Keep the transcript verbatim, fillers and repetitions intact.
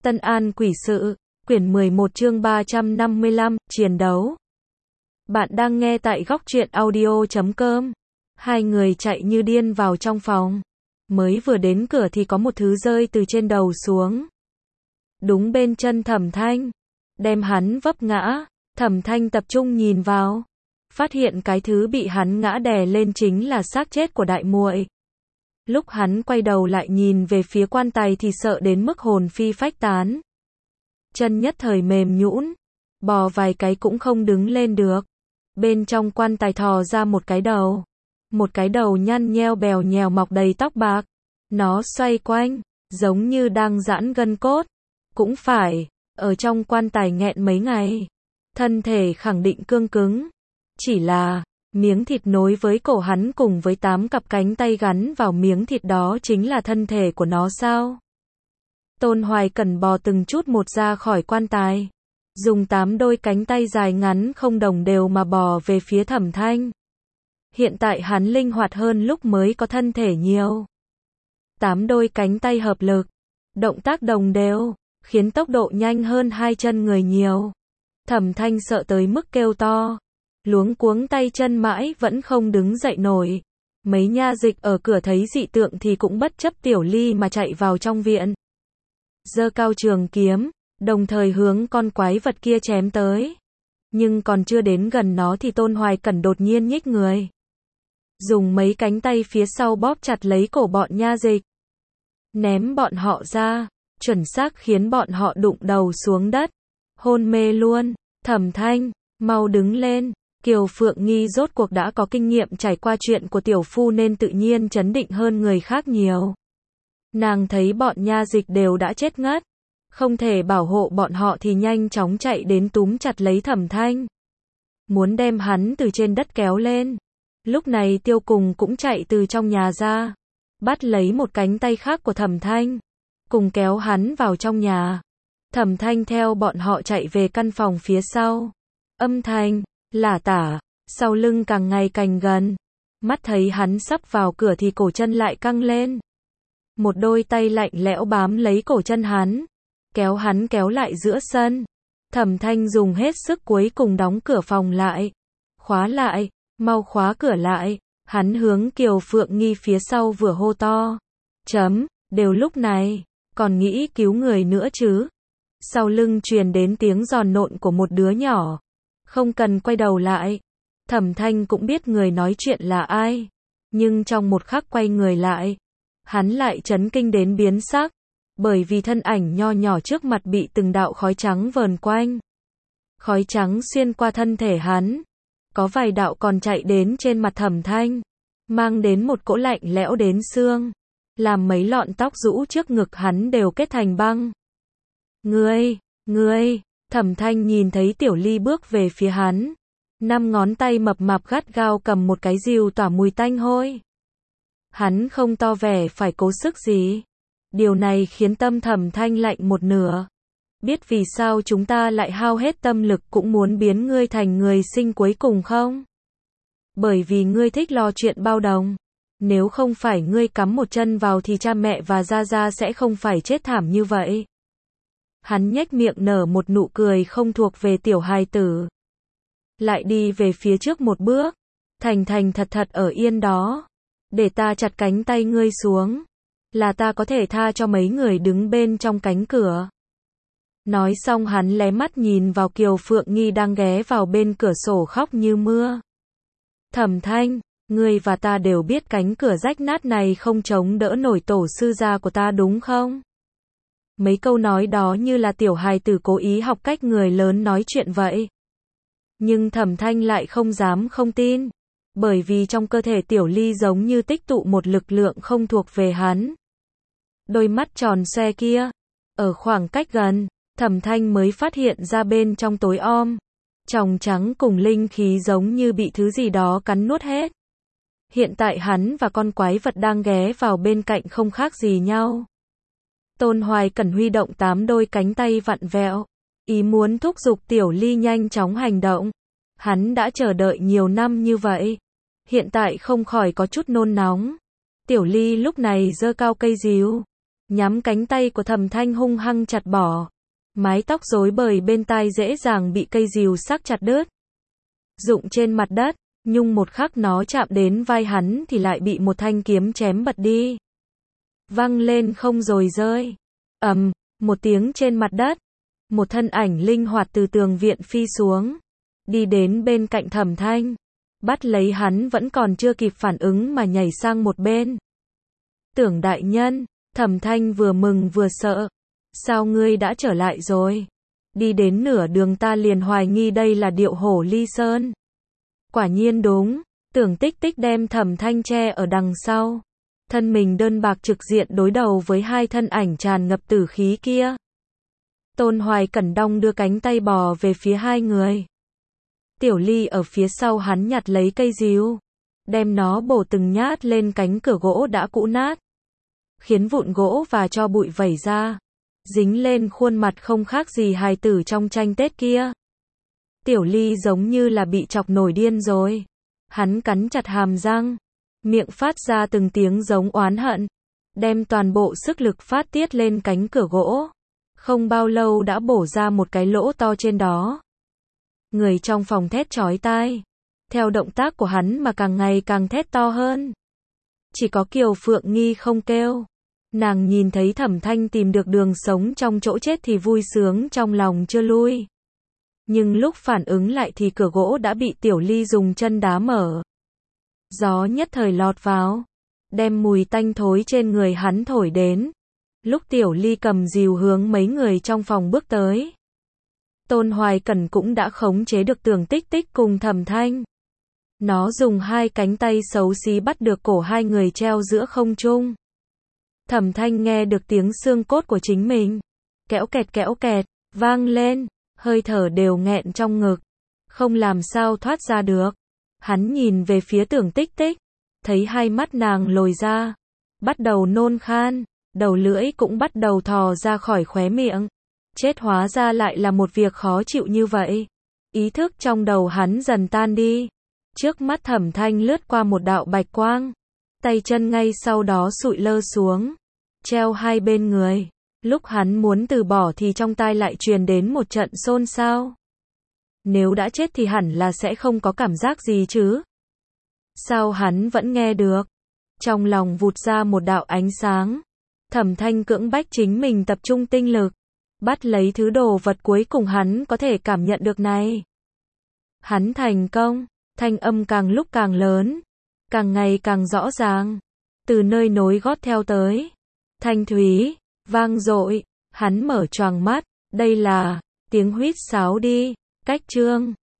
Tân An Quỷ Sự, quyển mười một chương ba trăm năm mươi lăm, chiến đấu. Bạn đang nghe tại góc truyện audio chấm com. Hai người chạy như điên vào trong phòng. Mới vừa đến cửa thì có một thứ rơi từ trên đầu xuống. Đúng bên chân Thẩm Thanh. Đem hắn vấp ngã. Thẩm Thanh tập trung nhìn vào. Phát hiện cái thứ bị hắn ngã đè lên chính là xác chết của đại muội. Lúc hắn quay đầu lại nhìn về phía quan tài thì sợ đến mức hồn phi phách tán. Chân nhất thời mềm nhũn, bò vài cái cũng không đứng lên được. Bên trong quan tài thò ra một cái đầu. Một cái đầu nhăn nheo bèo nhèo mọc đầy tóc bạc. Nó xoay quanh, giống như đang giãn gân cốt. Cũng phải, ở trong quan tài nghẹn mấy ngày. Thân thể khẳng định cương cứng. Chỉ là, miếng thịt nối với cổ hắn cùng với tám cặp cánh tay gắn vào miếng thịt đó chính là thân thể của nó sao? Tôn Hoài Cẩn bò từng chút một ra khỏi quan tài. Dùng tám đôi cánh tay dài ngắn không đồng đều mà bò về phía Thẩm Thanh. Hiện tại hắn linh hoạt hơn lúc mới có thân thể nhiều. Tám đôi cánh tay hợp lực, động tác đồng đều, khiến tốc độ nhanh hơn hai chân người nhiều. Thẩm Thanh sợ tới mức kêu to. Luống cuống tay chân mãi vẫn không đứng dậy nổi. Mấy nha dịch ở cửa thấy dị tượng thì cũng bất chấp Tiểu Ly mà chạy vào trong viện. Giơ cao trường kiếm, đồng thời hướng con quái vật kia chém tới. Nhưng còn chưa đến gần nó thì Tôn Hoài Cẩn đột nhiên nhích người. Dùng mấy cánh tay phía sau bóp chặt lấy cổ bọn nha dịch. Ném bọn họ ra, chuẩn xác khiến bọn họ đụng đầu xuống đất. Hôn mê luôn. Thẩm Thanh, mau đứng lên. Kiều Phượng Nghi rốt cuộc đã có kinh nghiệm trải qua chuyện của tiểu phu nên tự nhiên trấn định hơn người khác nhiều. Nàng thấy bọn nha dịch đều đã chết ngất. Không thể bảo hộ bọn họ thì nhanh chóng chạy đến túm chặt lấy Thẩm Thanh. Muốn đem hắn từ trên đất kéo lên. Lúc này Tiêu Cùng cũng chạy từ trong nhà ra. Bắt lấy một cánh tay khác của Thẩm Thanh. Cùng kéo hắn vào trong nhà. Thẩm Thanh theo bọn họ chạy về căn phòng phía sau. Âm thanh lả tả, sau lưng càng ngày càng gần. Mắt thấy hắn sắp vào cửa thì cổ chân lại căng lên. Một đôi tay lạnh lẽo bám lấy cổ chân hắn, kéo hắn kéo lại giữa sân. Thẩm Thanh dùng hết sức cuối cùng đóng cửa phòng lại. Khóa lại, mau khóa cửa lại. Hắn hướng Kiều Phượng Nghi phía sau vừa hô to. Chấm, đều lúc này, còn nghĩ cứu người nữa chứ. Sau lưng truyền đến tiếng giòn nộn của một đứa nhỏ. Không cần quay đầu lại. Thẩm Thanh cũng biết người nói chuyện là ai. Nhưng trong một khắc quay người lại, hắn lại chấn kinh đến biến sắc. Bởi vì thân ảnh nho nhỏ trước mặt bị từng đạo khói trắng vờn quanh. Khói trắng xuyên qua thân thể hắn. Có vài đạo còn chạy đến trên mặt Thẩm Thanh. Mang đến một cỗ lạnh lẽo đến xương. Làm mấy lọn tóc rũ trước ngực hắn đều kết thành băng. Ngươi, ngươi. Thẩm Thanh nhìn thấy Tiểu Ly bước về phía hắn. Năm ngón tay mập mạp gắt gao cầm một cái rìu tỏa mùi tanh hôi. Hắn không to vẻ phải cố sức gì. Điều này khiến tâm Thẩm Thanh lạnh một nửa. Biết vì sao chúng ta lại hao hết tâm lực cũng muốn biến ngươi thành người sinh cuối cùng không? Bởi vì ngươi thích lo chuyện bao đồng. Nếu không phải ngươi cắm một chân vào thì cha mẹ và Gia Gia sẽ không phải chết thảm như vậy. Hắn nhếch miệng nở một nụ cười không thuộc về tiểu hài tử. Lại đi về phía trước một bước. Thành thành thật thật ở yên đó. Để ta chặt cánh tay ngươi xuống. Là ta có thể tha cho mấy người đứng bên trong cánh cửa. Nói xong hắn lé mắt nhìn vào Kiều Phượng Nghi đang ghé vào bên cửa sổ khóc như mưa. Thẩm Thanh, ngươi và ta đều biết cánh cửa rách nát này không chống đỡ nổi tổ sư gia của ta đúng không? Mấy câu nói đó như là tiểu hài tử cố ý học cách người lớn nói chuyện vậy. Nhưng Thẩm Thanh lại không dám không tin. Bởi vì trong cơ thể Tiểu Ly giống như tích tụ một lực lượng không thuộc về hắn. Đôi mắt tròn xoe kia. Ở khoảng cách gần, Thẩm Thanh mới phát hiện ra bên trong tối om. Tròng trắng cùng linh khí giống như bị thứ gì đó cắn nuốt hết. Hiện tại hắn và con quái vật đang ghé vào bên cạnh không khác gì nhau. Tôn Hoài Cẩn huy động tám đôi cánh tay vặn vẹo. Ý muốn thúc giục Tiểu Ly nhanh chóng hành động. Hắn đã chờ đợi nhiều năm như vậy. Hiện tại không khỏi có chút nôn nóng. Tiểu Ly lúc này giơ cao cây rìu. nhắm cánh tay của Thẩm Thanh hung hăng chặt bỏ. Mái tóc rối bời bên tai dễ dàng bị cây rìu sắc chặt đứt. Rụng trên mặt đất, nhưng một khắc nó chạm đến vai hắn thì lại bị một thanh kiếm chém bật đi. Văng lên không rồi rơi. Ầm, một tiếng trên mặt đất. Một thân ảnh linh hoạt từ tường viện phi xuống. Đi đến bên cạnh Thẩm Thanh. Bắt lấy hắn vẫn còn chưa kịp phản ứng mà nhảy sang một bên. Tưởng đại nhân, Thẩm Thanh vừa mừng vừa sợ. Sao ngươi đã trở lại rồi? Đi đến nửa đường ta liền hoài nghi đây là điệu hổ ly sơn. Quả nhiên đúng, Tưởng Tích Tích đem Thẩm Thanh che ở đằng sau. Thân mình đơn bạc trực diện đối đầu với hai thân ảnh tràn ngập tử khí kia. Tôn Hoài Cẩn đong đưa cánh tay bò về phía hai người. Tiểu Ly ở phía sau hắn nhặt lấy cây rìu, đem nó bổ từng nhát lên cánh cửa gỗ đã cũ nát, khiến vụn gỗ và tro bụi vẩy ra, dính lên khuôn mặt không khác gì hài tử trong tranh Tết kia. Tiểu Ly giống như là bị chọc nổi điên rồi. Hắn cắn chặt hàm răng, miệng phát ra từng tiếng giống oán hận, đem toàn bộ sức lực phát tiết lên cánh cửa gỗ. Không bao lâu đã bổ ra một cái lỗ to trên đó. Người trong phòng thét chói tai. Theo động tác của hắn mà càng ngày càng thét to hơn. Chỉ có Kiều Phượng Nghi không kêu. Nàng nhìn thấy Thẩm Thanh tìm được đường sống trong chỗ chết thì vui sướng trong lòng chưa lui. Nhưng lúc phản ứng lại thì cửa gỗ đã bị Tiểu Ly dùng chân đá mở. Gió nhất thời lọt vào, đem mùi tanh thối trên người hắn thổi đến. Lúc Tiểu Ly cầm rìu hướng mấy người trong phòng bước tới, Tôn Hoài Cẩn cũng đã khống chế được Tưởng Tích Tích cùng Thẩm Thanh. Nó dùng hai cánh tay xấu xí bắt được cổ hai người treo giữa không trung. Thẩm Thanh nghe được tiếng xương cốt của chính mình, kẽo kẹt kẽo kẹt, vang lên, hơi thở đều nghẹn trong ngực, không làm sao thoát ra được. Hắn nhìn về phía Tưởng Tích Tích, thấy hai mắt nàng lồi ra, bắt đầu nôn khan, đầu lưỡi cũng bắt đầu thò ra khỏi khóe miệng. Chết hóa ra lại là một việc khó chịu như vậy. Ý thức trong đầu hắn dần tan đi. Trước mắt Thẩm Thanh lướt qua một đạo bạch quang, tay chân ngay sau đó sụi lơ xuống, treo hai bên người. Lúc hắn muốn từ bỏ thì trong tai lại truyền đến một trận xôn xao. Nếu đã chết thì hẳn là sẽ không có cảm giác gì chứ. Sao hắn vẫn nghe được? Trong lòng vụt ra một đạo ánh sáng. Thẩm Thanh cưỡng bách chính mình tập trung tinh lực, bắt lấy thứ đồ vật cuối cùng hắn có thể cảm nhận được này. Hắn thành công, thanh âm càng lúc càng lớn, càng ngày càng rõ ràng, từ nơi nối gót theo tới, thanh thúy, vang dội. Hắn mở choàng mắt, đây là tiếng huýt sáo đi, cách chương.